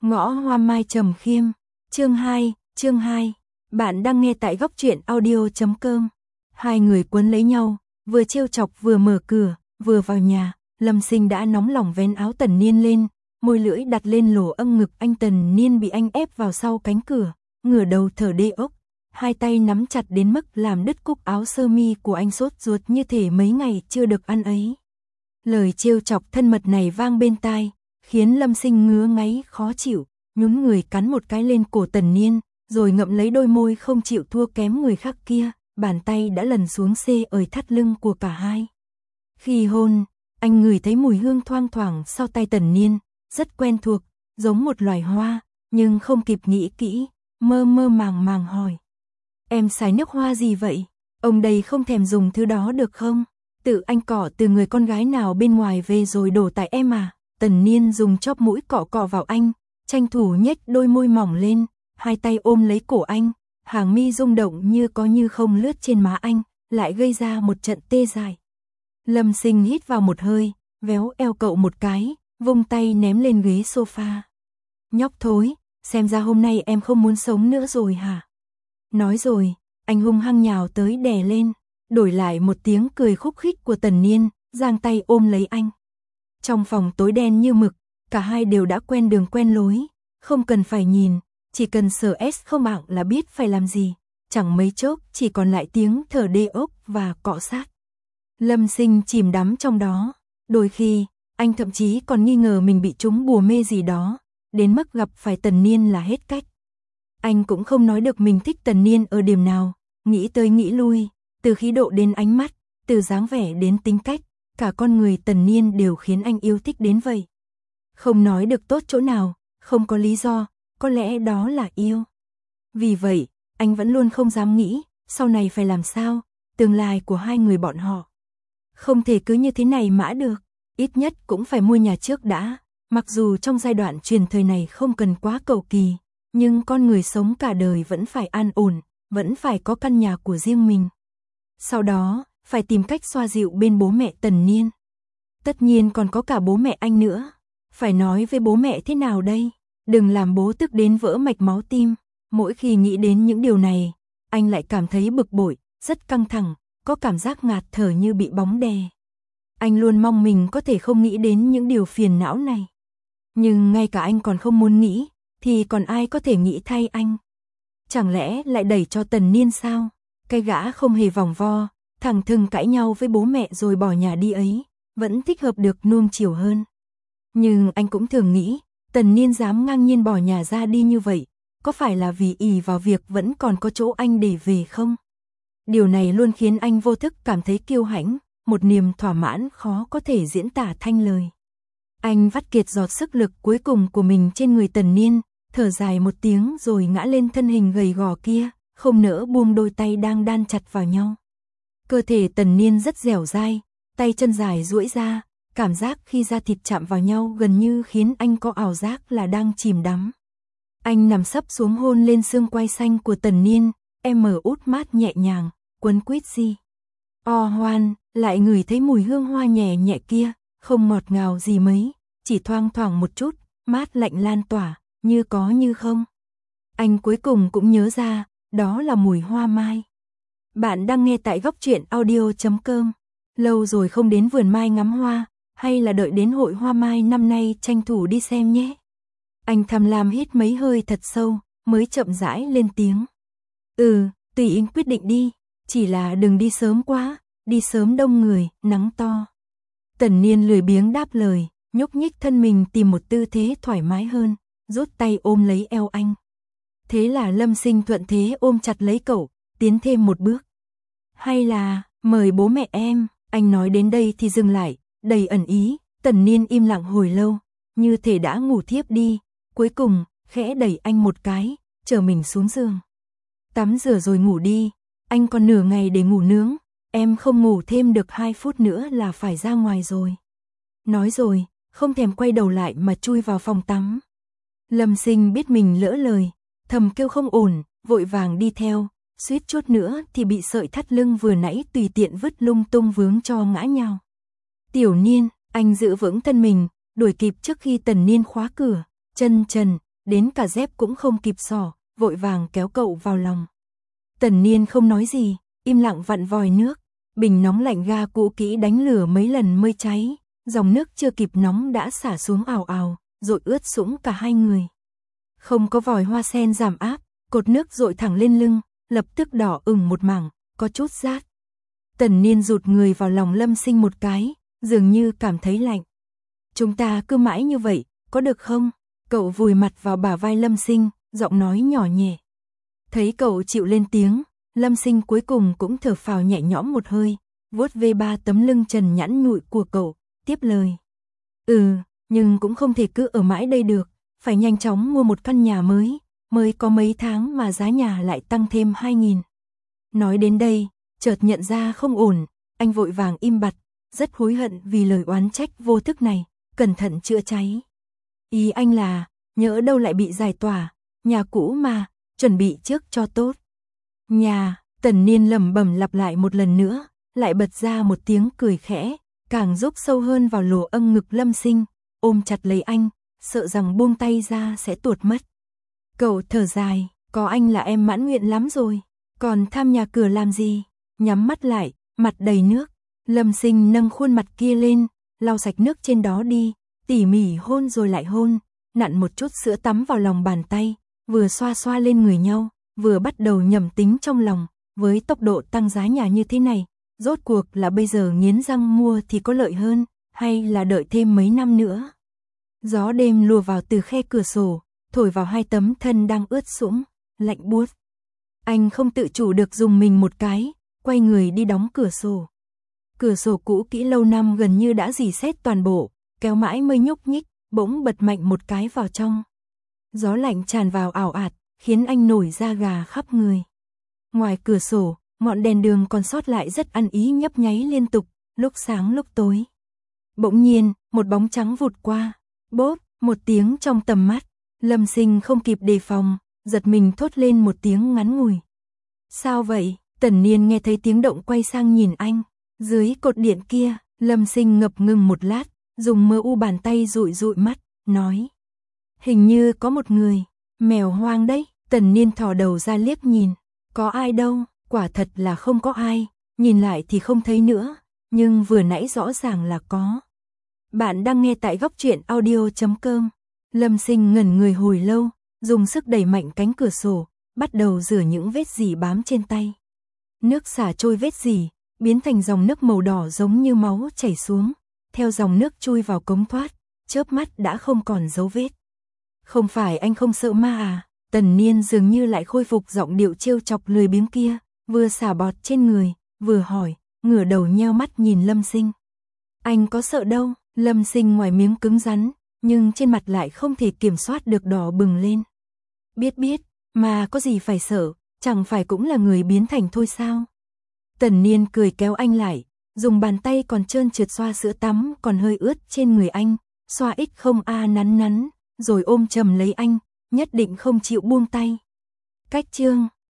Ngõ Hoa Mai Trầm Khiêm, chương 2. Bạn đang nghe tại góc truyện audio.com. Hai người quấn lấy nhau, vừa trêu chọc vừa mở cửa, vừa vào nhà, Lâm Sinh đã nóng lòng vén áo Tần Niên lên, môi lưỡi đặt lên lỗ âm ngực anh. Tần Niên bị anh ép vào sau cánh cửa, ngửa đầu thở đê ốc, hai tay nắm chặt đến mức làm đứt cúc áo sơ mi của anh, sốt ruột như thể mấy ngày chưa được ăn ấy. Lời trêu chọc thân mật này vang bên tai, khiến Lâm Sinh ngứa ngáy khó chịu, nhún người cắn một cái lên cổ Tần Niên, rồi ngậm lấy đôi môi không chịu thua kém người khác kia, bàn tay đã lần xuống xê ời thắt lưng của cả hai. Khi hôn, anh ngửi thấy mùi hương thoang thoảng sau tay Tần Niên, rất quen thuộc, giống một loài hoa, nhưng không kịp nghĩ kỹ, mơ màng hỏi. Em xài nước hoa gì vậy? Ông đây không thèm dùng thứ đó được không? Tự anh cọ từ người con gái nào bên ngoài về rồi đổ tại em à? Tần Niên dùng chóp mũi cọ vào anh, tranh thủ nhếch đôi môi mỏng lên, hai tay ôm lấy cổ anh, hàng mi rung động như có như không lướt trên má anh, lại gây ra một trận tê dại. Lâm Sinh hít vào một hơi, véo eo cậu một cái, vung tay ném lên ghế sofa. Nhóc thối, xem ra hôm nay em không muốn sống nữa rồi hả? Nói rồi, anh hung hăng nhào tới đè lên, đổi lại một tiếng cười khúc khích của Tần Niên, giang tay ôm lấy anh. Trong phòng tối đen như mực, cả hai đều đã quen đường quen lối, không cần phải nhìn, chỉ cần sờ không mạng là biết phải làm gì, chẳng mấy chốc chỉ còn lại tiếng thở đê ốc và cọ sát. Lâm Sinh chìm đắm trong đó, đôi khi, anh thậm chí còn nghi ngờ mình bị trúng bùa mê gì đó, đến mức gặp phải Tần Niên là hết cách. Anh cũng không nói được mình thích Tần Niên ở điểm nào, nghĩ tới nghĩ lui, từ khí độ đến ánh mắt, từ dáng vẻ đến tính cách, cả con người Tần Niên đều khiến anh yêu thích đến vậy. Không nói được tốt chỗ nào, không có lý do, có lẽ đó là yêu. Vì vậy, anh vẫn luôn không dám nghĩ, sau này phải làm sao, tương lai của hai người bọn họ. Không thể cứ như thế này mãi được, ít nhất cũng phải mua nhà trước đã, mặc dù trong giai đoạn truyền thời này không cần quá cầu kỳ, nhưng con người sống cả đời vẫn phải an ổn, vẫn phải có căn nhà của riêng mình. Sau đó, phải tìm cách xoa dịu bên bố mẹ Tần Niên. Tất nhiên còn có cả bố mẹ anh nữa. Phải nói với bố mẹ thế nào đây? Đừng làm bố tức đến vỡ mạch máu tim. Mỗi khi nghĩ đến những điều này, anh lại cảm thấy bực bội, rất căng thẳng, có cảm giác ngạt thở như bị bóng đè. Anh luôn mong mình có thể không nghĩ đến những điều phiền não này. Nhưng ngay cả anh còn không muốn nghĩ, thì còn ai có thể nghĩ thay anh? Chẳng lẽ lại đẩy cho Tần Niên sao? Cái gã không hề vòng vo, thẳng thừng cãi nhau với bố mẹ rồi bỏ nhà đi ấy, vẫn thích hợp được nuông chiều hơn. Nhưng anh cũng thường nghĩ, Tần Niên dám ngang nhiên bỏ nhà ra đi như vậy, có phải là vì ỷ vào việc vẫn còn có chỗ anh để về không? Điều này luôn khiến anh vô thức cảm thấy kiêu hãnh, một niềm thỏa mãn khó có thể diễn tả thành lời. Anh vắt kiệt giọt sức lực cuối cùng của mình trên người Tần Niên, thở dài một tiếng rồi ngã lên thân hình gầy gò kia, không nỡ buông đôi tay đang đan chặt vào nhau. Cơ thể Tần Niên rất dẻo dai, tay chân dài duỗi ra, cảm giác khi da thịt chạm vào nhau gần như khiến anh có ảo giác là đang chìm đắm. Anh nằm sấp xuống hôn lên xương quai xanh của Tần Niên, em mở út mát nhẹ nhàng, quấn quýt gì. Hoan, lại ngửi thấy mùi hương hoa nhẹ nhẹ kia, không ngọt ngào gì mấy, chỉ thoang thoảng một chút, mát lạnh lan tỏa, như có như không. Anh cuối cùng cũng nhớ ra, đó là mùi hoa mai. Bạn đang nghe tại góc truyện audio.com. Lâu rồi không đến vườn mai ngắm hoa, hay là đợi đến hội hoa mai năm nay tranh thủ đi xem nhé. Anh tham lam hít mấy hơi thật sâu, mới chậm rãi lên tiếng. Tùy anh quyết định đi, chỉ là đừng đi sớm quá, đi sớm đông người, nắng to. Tần Niên lười biếng đáp lời, nhúc nhích thân mình tìm một tư thế thoải mái hơn, rút tay ôm lấy eo anh. Thế là Lâm Sinh thuận thế ôm chặt lấy cậu, tiến thêm một bước. Hay là, mời bố mẹ em, anh nói đến đây thì dừng lại, đầy ẩn ý. Tần Niên im lặng hồi lâu, như thể đã ngủ thiếp đi, cuối cùng, khẽ đẩy anh một cái, chở mình xuống giường. Tắm rửa rồi ngủ đi, anh còn nửa ngày để ngủ nướng, em không ngủ thêm được 2 phút nữa là phải ra ngoài rồi. Nói rồi, không thèm quay đầu lại mà chui vào phòng tắm. Lâm Sinh biết mình lỡ lời, thầm kêu không ổn, vội vàng đi theo, suýt chút nữa thì bị sợi thắt lưng vừa nãy tùy tiện vứt lung tung vướng cho ngã nhào. Tiểu Niên, anh giữ vững thân mình, đuổi kịp trước khi Tần Niên khóa cửa, chân trần, đến cả dép cũng không kịp xỏ, vội vàng kéo cậu vào lòng. Tần Niên không nói gì, im lặng vặn vòi nước, bình nóng lạnh ga cũ kỹ đánh lửa mấy lần mới cháy, dòng nước chưa kịp nóng đã xả xuống ào ào, dội ướt sũng cả hai người. Không có vòi hoa sen giảm áp, cột nước dội thẳng lên lưng, lập tức đỏ ửng một mảng, có chút rát. Tần Niên rụt người vào lòng Lâm Sinh một cái, dường như cảm thấy lạnh. Chúng ta cứ mãi như vậy, có được không? Cậu vùi mặt vào bả vai Lâm Sinh, giọng nói nhỏ nhẹ. Thấy cậu chịu lên tiếng, Lâm Sinh cuối cùng cũng thở phào nhẹ nhõm một hơi, vuốt về ba tấm lưng trần nhẵn nhụi của cậu, tiếp lời. Nhưng cũng không thể cứ ở mãi đây được, phải nhanh chóng mua một căn nhà mới có mấy tháng mà giá nhà lại tăng thêm 2.000. Nói đến đây, chợt nhận ra không ổn, anh vội vàng im bặt, rất hối hận vì lời oán trách vô thức này, cẩn thận chữa cháy. Ý anh là, nhỡ đâu lại bị giải tỏa, nhà cũ mà, chuẩn bị trước cho tốt. Nhà, Tần Niên lẩm bẩm lặp lại một lần nữa, lại bật ra một tiếng cười khẽ, càng rúc sâu hơn vào lỗ âng ngực Lâm Sinh, ôm chặt lấy anh, sợ rằng buông tay ra sẽ tuột mất. Cậu thở dài, có anh là em mãn nguyện lắm rồi, còn tham nhà cửa làm gì? Nhắm mắt lại, mặt đầy nước, Lâm Sinh nâng khuôn mặt kia lên, lau sạch nước trên đó đi, tỉ mỉ hôn rồi lại hôn, nặn một chút sữa tắm vào lòng bàn tay, vừa xoa xoa lên người nhau, vừa bắt đầu nhẩm tính trong lòng, với tốc độ tăng giá nhà như thế này, rốt cuộc là bây giờ nghiến răng mua thì có lợi hơn, hay là đợi thêm mấy năm nữa. Gió đêm lùa vào từ khe cửa sổ, thổi vào hai tấm thân đang ướt sũng, lạnh buốt. Anh không tự chủ được dùng mình một cái, quay người đi đóng cửa sổ. Cửa sổ cũ kỹ lâu năm gần như đã rỉ sét toàn bộ, kéo mãi mới nhúc nhích, bỗng bật mạnh một cái vào trong. Gió lạnh tràn vào ảo ạt, khiến anh nổi da gà khắp người. Ngoài cửa sổ, ngọn đèn đường còn sót lại rất ăn ý nhấp nháy liên tục, lúc sáng lúc tối. Bỗng nhiên, một bóng trắng vụt qua, bốp, một tiếng trong tầm mắt. Lâm Sinh không kịp đề phòng, giật mình thốt lên một tiếng ngắn ngủi. Sao vậy? Tần Niên nghe thấy tiếng động quay sang nhìn anh. Dưới cột điện kia, Lâm Sinh ngập ngừng một lát, dùng mờ u bàn tay dụi dụi mắt, nói. Hình như có một người, mèo hoang đấy. Tần Niên thò đầu ra liếc nhìn. Có ai đâu, quả thật là không có ai, nhìn lại thì không thấy nữa, nhưng vừa nãy rõ ràng là có. Bạn đang nghe tại goctruyện.audio.com. Lâm Sinh ngẩn người hồi lâu, dùng sức đẩy mạnh cánh cửa sổ, bắt đầu rửa những vết dỉ bám trên tay. Nước xả trôi vết dỉ, biến thành dòng nước màu đỏ giống như máu chảy xuống, theo dòng nước chui vào cống thoát, chớp mắt đã không còn dấu vết. Không phải anh không sợ ma à? Tần Niên dường như lại khôi phục giọng điệu trêu chọc lười biếng kia, vừa xả bọt trên người, vừa hỏi, ngửa đầu nheo mắt nhìn Lâm Sinh. Anh có sợ đâu? Lâm Sinh ngoài miếng cứng rắn, nhưng trên mặt lại không thể kiểm soát được đỏ bừng lên. Biết, mà có gì phải sợ, chẳng phải cũng là người biến thành thôi sao? Tần Niên cười kéo anh lại, dùng bàn tay còn trơn trượt xoa sữa tắm còn hơi ướt trên người anh, xoa ít không a nắn, rồi ôm chầm lấy anh, nhất định không chịu buông tay. Cách chương